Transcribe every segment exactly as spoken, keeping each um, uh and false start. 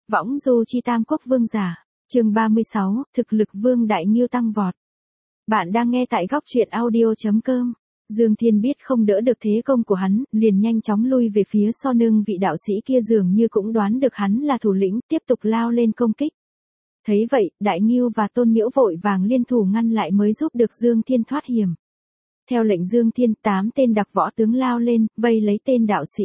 Võng du chi tam quốc vương giả. Chương ba mươi sáu, thực lực Vương Đại Nghiêu tăng vọt. Bạn đang nghe tại góc truyện audio chấm com. Dương Thiên biết không đỡ được thế công của hắn, liền nhanh chóng lui về phía sau nương vị đạo sĩ kia, dường như cũng đoán được hắn là thủ lĩnh, tiếp tục lao lên công kích. Thấy vậy, Đại Nghiêu và Tôn Miễu vội vàng liên thủ ngăn lại mới giúp được Dương Thiên thoát hiểm. Theo lệnh Dương Thiên, tám tên đặc võ tướng lao lên, vây lấy tên đạo sĩ.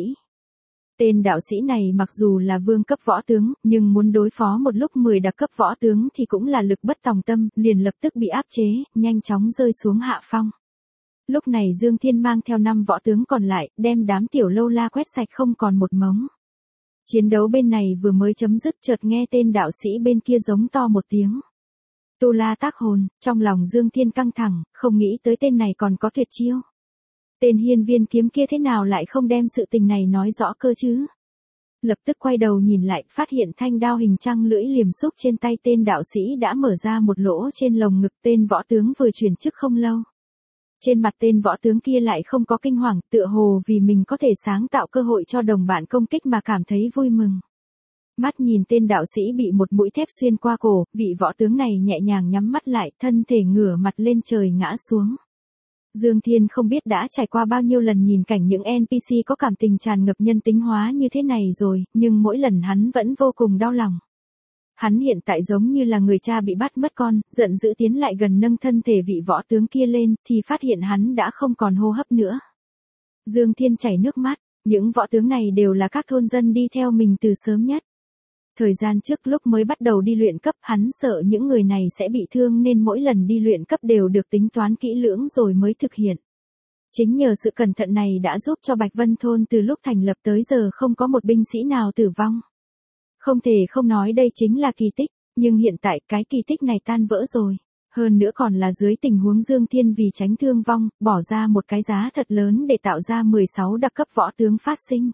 Tên đạo sĩ này mặc dù là vương cấp võ tướng, nhưng muốn đối phó một lúc mười đặc cấp võ tướng thì cũng là lực bất tòng tâm, liền lập tức bị áp chế, nhanh chóng rơi xuống hạ phong. Lúc này Dương Thiên mang theo năm võ tướng còn lại, đem đám tiểu lâu la quét sạch không còn một mống. Chiến đấu bên này vừa mới chấm dứt, chợt nghe tên đạo sĩ bên kia giống to một tiếng. Tu La Tác Hồn, trong lòng Dương Thiên căng thẳng, không nghĩ tới tên này còn có tuyệt chiêu. Tên hiên viên kiếm kia thế nào lại không đem sự tình này nói rõ cơ chứ? Lập tức quay đầu nhìn lại, phát hiện thanh đao hình trăng lưỡi liềm xúc trên tay tên đạo sĩ đã mở ra một lỗ trên lồng ngực tên võ tướng vừa chuyển chức không lâu. Trên mặt tên võ tướng kia lại không có kinh hoàng, tựa hồ vì mình có thể sáng tạo cơ hội cho đồng bạn công kích mà cảm thấy vui mừng. Mắt nhìn tên đạo sĩ bị một mũi thép xuyên qua cổ, vị võ tướng này nhẹ nhàng nhắm mắt lại, thân thể ngửa mặt lên trời ngã xuống. Dương Thiên không biết đã trải qua bao nhiêu lần nhìn cảnh những en pê xê có cảm tình tràn ngập nhân tính hóa như thế này rồi, nhưng mỗi lần hắn vẫn vô cùng đau lòng. Hắn hiện tại giống như là người cha bị bắt mất con, giận dữ tiến lại gần nâng thân thể vị võ tướng kia lên, thì phát hiện hắn đã không còn hô hấp nữa. Dương Thiên chảy nước mắt, những võ tướng này đều là các thôn dân đi theo mình từ sớm nhất. Thời gian trước lúc mới bắt đầu đi luyện cấp, hắn sợ những người này sẽ bị thương nên mỗi lần đi luyện cấp đều được tính toán kỹ lưỡng rồi mới thực hiện. Chính nhờ sự cẩn thận này đã giúp cho Bạch Vân Thôn từ lúc thành lập tới giờ không có một binh sĩ nào tử vong. Không thể không nói đây chính là kỳ tích, nhưng hiện tại cái kỳ tích này tan vỡ rồi. Hơn nữa còn là dưới tình huống Dương Thiên vì tránh thương vong, bỏ ra một cái giá thật lớn để tạo ra mười sáu đặc cấp võ tướng phát sinh.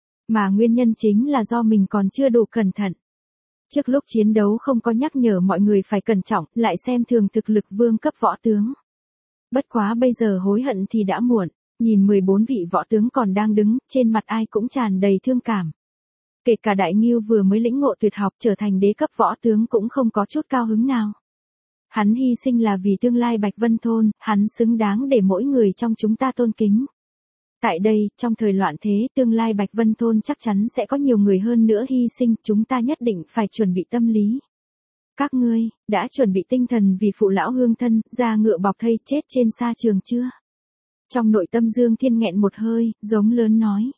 Mà nguyên nhân chính là do mình còn chưa đủ cẩn thận. Trước lúc chiến đấu không có nhắc nhở mọi người phải cẩn trọng, lại xem thường thực lực vương cấp võ tướng. Bất quá bây giờ hối hận thì đã muộn, nhìn mười bốn vị võ tướng còn đang đứng, trên mặt ai cũng tràn đầy thương cảm. Kể cả Đại Nghiêu vừa mới lĩnh ngộ tuyệt học trở thành đế cấp võ tướng cũng không có chút cao hứng nào. Hắn hy sinh là vì tương lai Bạch Vân Thôn, hắn xứng đáng để mỗi người trong chúng ta tôn kính. Tại đây, trong thời loạn thế, tương lai Bạch Vân Thôn chắc chắn sẽ có nhiều người hơn nữa hy sinh, chúng ta nhất định phải chuẩn bị tâm lý. Các ngươi, đã chuẩn bị tinh thần vì phụ lão hương thân, ra ngựa bọc thây chết trên sa trường chưa? Trong nội tâm Dương Thiên nghẹn một hơi, giống lớn nói.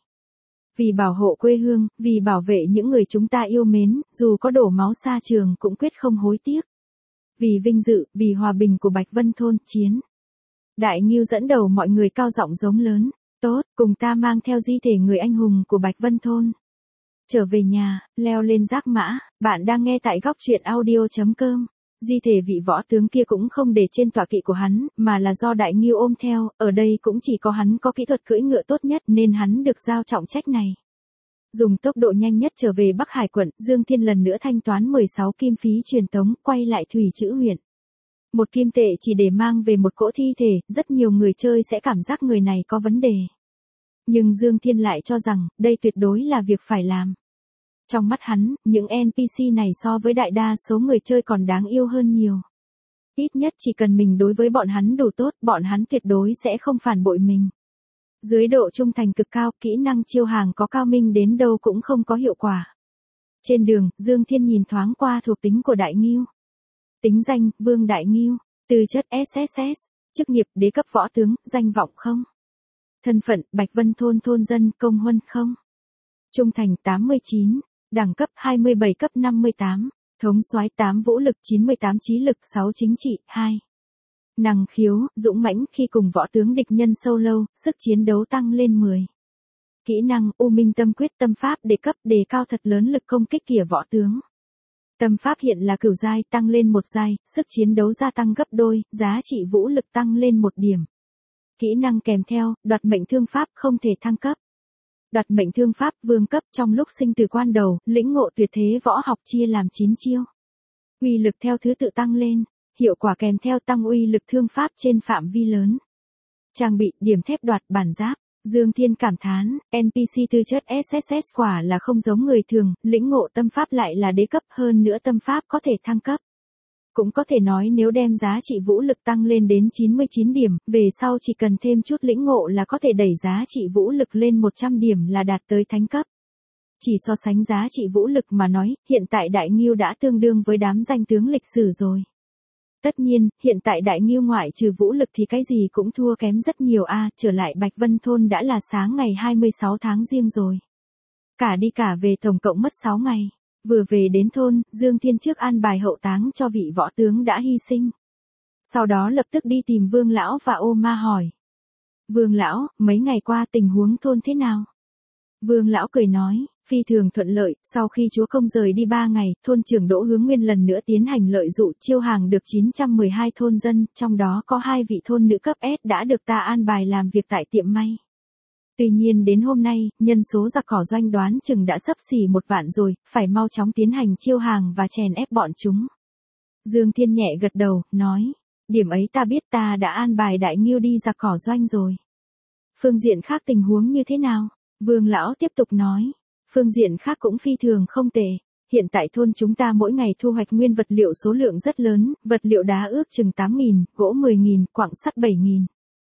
Vì bảo hộ quê hương, vì bảo vệ những người chúng ta yêu mến, dù có đổ máu sa trường cũng quyết không hối tiếc. Vì vinh dự, vì hòa bình của Bạch Vân Thôn, chiến. Đại Nghiêu dẫn đầu mọi người cao giọng giống lớn. Tốt, cùng ta mang theo di thể người anh hùng của Bạch Vân Thôn. Trở về nhà, leo lên giác mã, bạn đang nghe tại góc truyện audio chấm com. Di thể vị võ tướng kia cũng không để trên tọa kỵ của hắn, mà là do Đại Nghiêu ôm theo, ở đây cũng chỉ có hắn có kỹ thuật cưỡi ngựa tốt nhất nên hắn được giao trọng trách này. Dùng tốc độ nhanh nhất trở về Bắc Hải quận, Dương Thiên lần nữa thanh toán mười sáu kim phí truyền tống, quay lại Thủy Trữ huyện. Một kim tệ chỉ để mang về một cỗ thi thể, rất nhiều người chơi sẽ cảm giác người này có vấn đề. Nhưng Dương Thiên lại cho rằng, đây tuyệt đối là việc phải làm. Trong mắt hắn, những en pê xê này so với đại đa số người chơi còn đáng yêu hơn nhiều. Ít nhất chỉ cần mình đối với bọn hắn đủ tốt, bọn hắn tuyệt đối sẽ không phản bội mình. Dưới độ trung thành cực cao, kỹ năng chiêu hàng có cao minh đến đâu cũng không có hiệu quả. Trên đường, Dương Thiên nhìn thoáng qua thuộc tính của Đại Nghiêu. Tính danh, Vương Đại Nghiêu, tư chất ét ét ét, chức nghiệp đế cấp võ tướng, danh vọng không. Thân phận, Bạch Vân Thôn thôn dân, công huân không. Trung thành tám mươi chín, đẳng cấp hai mươi bảy cấp năm mươi tám, thống soái tám vũ lực chín mươi tám trí lực sáu chính trị hai. Năng khiếu, dũng mãnh khi cùng võ tướng địch nhân solo, sức chiến đấu tăng lên mười. Kỹ năng, U Minh Tâm Quyết tâm pháp đề cấp đề cao thật lớn lực công kích kìa võ tướng. Tâm pháp hiện là cửu giai tăng lên một giai, sức chiến đấu gia tăng gấp đôi, giá trị vũ lực tăng lên một điểm. Kỹ năng kèm theo, đoạt mệnh thương pháp không thể thăng cấp. Đoạt mệnh thương pháp vương cấp trong lúc sinh tử quan đầu, lĩnh ngộ tuyệt thế võ học chia làm chín chiêu. Uy lực theo thứ tự tăng lên, hiệu quả kèm theo tăng uy lực thương pháp trên phạm vi lớn. Trang bị, điểm thép đoạt bản giáp, Dương Thiên cảm thán, en pê xê tư chất ét ét ét quả là không giống người thường, lĩnh ngộ tâm pháp lại là đế cấp, hơn nữa tâm pháp có thể thăng cấp. Cũng có thể nói nếu đem giá trị vũ lực tăng lên đến chín mươi chín điểm, về sau chỉ cần thêm chút lĩnh ngộ là có thể đẩy giá trị vũ lực lên một trăm điểm là đạt tới thánh cấp. Chỉ so sánh giá trị vũ lực mà nói, hiện tại Đại Ngưu đã tương đương với đám danh tướng lịch sử rồi. Tất nhiên, hiện tại Đại Ngưu ngoại trừ vũ lực thì cái gì cũng thua kém rất nhiều a, trở lại Bạch Vân Thôn đã là sáng ngày hai mươi sáu tháng Giêng rồi. Cả đi cả về tổng cộng mất sáu ngày. Vừa về đến thôn, Dương Thiên trước an bài hậu táng cho vị võ tướng đã hy sinh. Sau đó lập tức đi tìm Vương lão và Ô Ma hỏi. Vương lão, mấy ngày qua tình huống thôn thế nào? Vương lão cười nói, phi thường thuận lợi, sau khi chúa công rời đi ba ngày, thôn trưởng Đỗ Hướng Nguyên lần nữa tiến hành lợi dụ chiêu hàng được chín trăm mười hai thôn dân, trong đó có hai vị thôn nữ cấp S đã được ta an bài làm việc tại tiệm may. Tuy nhiên đến hôm nay, nhân số giặc cỏ doanh đoán chừng đã sấp xỉ một vạn rồi, phải mau chóng tiến hành chiêu hàng và chèn ép bọn chúng. Dương Thiên nhẹ gật đầu, nói, điểm ấy ta biết, ta đã an bài Đại Ngưu đi giặc cỏ doanh rồi. Phương diện khác tình huống như thế nào? Vương lão tiếp tục nói, phương diện khác cũng phi thường không tệ. Hiện tại thôn chúng ta mỗi ngày thu hoạch nguyên vật liệu số lượng rất lớn, vật liệu đá ước chừng tám nghìn, gỗ mười nghìn, quặng sắt bảy nghìn.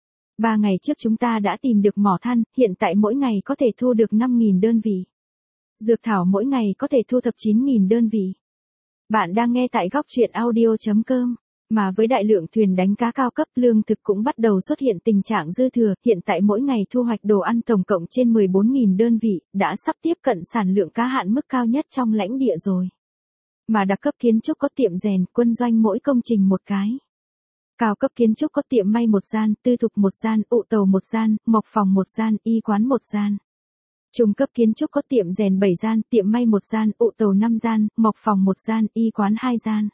Ba ngày trước chúng ta đã tìm được mỏ than, hiện tại mỗi ngày có thể thu được năm nghìn đơn vị. Dược thảo mỗi ngày có thể thu thập chín nghìn đơn vị. Bạn đang nghe tại góc truyện audio chấm com. Mà với đại lượng thuyền đánh cá cao cấp, lương thực cũng bắt đầu xuất hiện tình trạng dư thừa, hiện tại mỗi ngày thu hoạch đồ ăn tổng cộng trên mười bốn nghìn đơn vị, đã sắp tiếp cận sản lượng cá hạn mức cao nhất trong lãnh địa rồi. Mà đặc cấp kiến trúc có tiệm rèn, quân doanh mỗi công trình một cái. Cao cấp kiến trúc có tiệm may một gian, tư thục một gian, ụ tàu một gian, mộc phòng một gian, y quán một gian. Trung cấp kiến trúc có tiệm rèn bảy gian, tiệm may một gian, ụ tàu năm gian, mộc phòng một gian, y quán hai gian.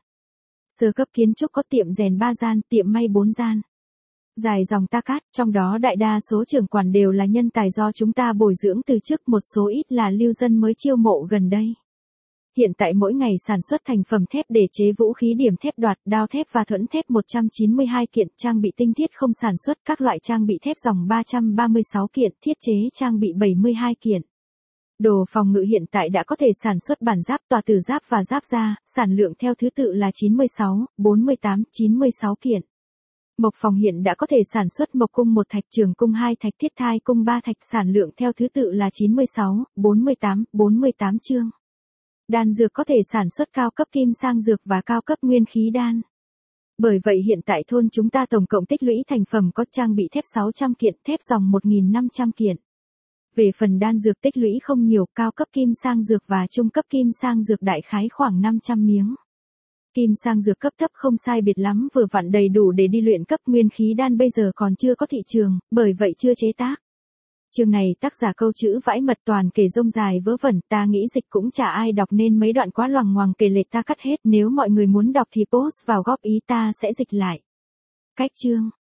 Sơ cấp kiến trúc có tiệm rèn ba gian, tiệm may bốn gian. Dài dòng ta cát, trong đó đại đa số trưởng quản đều là nhân tài do chúng ta bồi dưỡng từ trước, một số ít là lưu dân mới chiêu mộ gần đây. Hiện tại mỗi ngày sản xuất thành phẩm thép để chế vũ khí điểm thép đoạt, đao thép và thuẫn thép một trăm chín mươi hai kiện, trang bị tinh thiết không sản xuất, các loại trang bị thép dòng ba trăm ba mươi sáu kiện, thiết chế trang bị bảy mươi hai kiện. Đồ phòng ngự hiện tại đã có thể sản xuất bản giáp, tòa tử giáp và giáp da, sản lượng theo thứ tự là chín mươi sáu, bốn mươi tám, chín mươi sáu kiện. Mộc phòng hiện đã có thể sản xuất mộc cung một thạch, trường cung hai thạch, thiết thai cung ba thạch, sản lượng theo thứ tự là chín mươi sáu, bốn mươi tám, bốn mươi tám chương. Đan dược có thể sản xuất cao cấp kim sang dược và cao cấp nguyên khí đan. Bởi vậy hiện tại thôn chúng ta tổng cộng tích lũy thành phẩm có trang bị thép sáu trăm kiện, thép dòng một nghìn năm trăm kiện. Về phần đan dược tích lũy không nhiều, cao cấp kim sang dược và trung cấp kim sang dược đại khái khoảng năm trăm miếng. Kim sang dược cấp thấp không sai biệt lắm, vừa vặn đầy đủ để đi luyện cấp, nguyên khí đan bây giờ còn chưa có thị trường, bởi vậy chưa chế tác. Chương này tác giả câu chữ vãi mật toàn kể rông dài vớ vẩn, ta nghĩ dịch cũng chả ai đọc nên mấy đoạn quá loằng ngoằng kể lệch ta cắt hết, nếu mọi người muốn đọc thì post vào góp ý ta sẽ dịch lại. Cách chương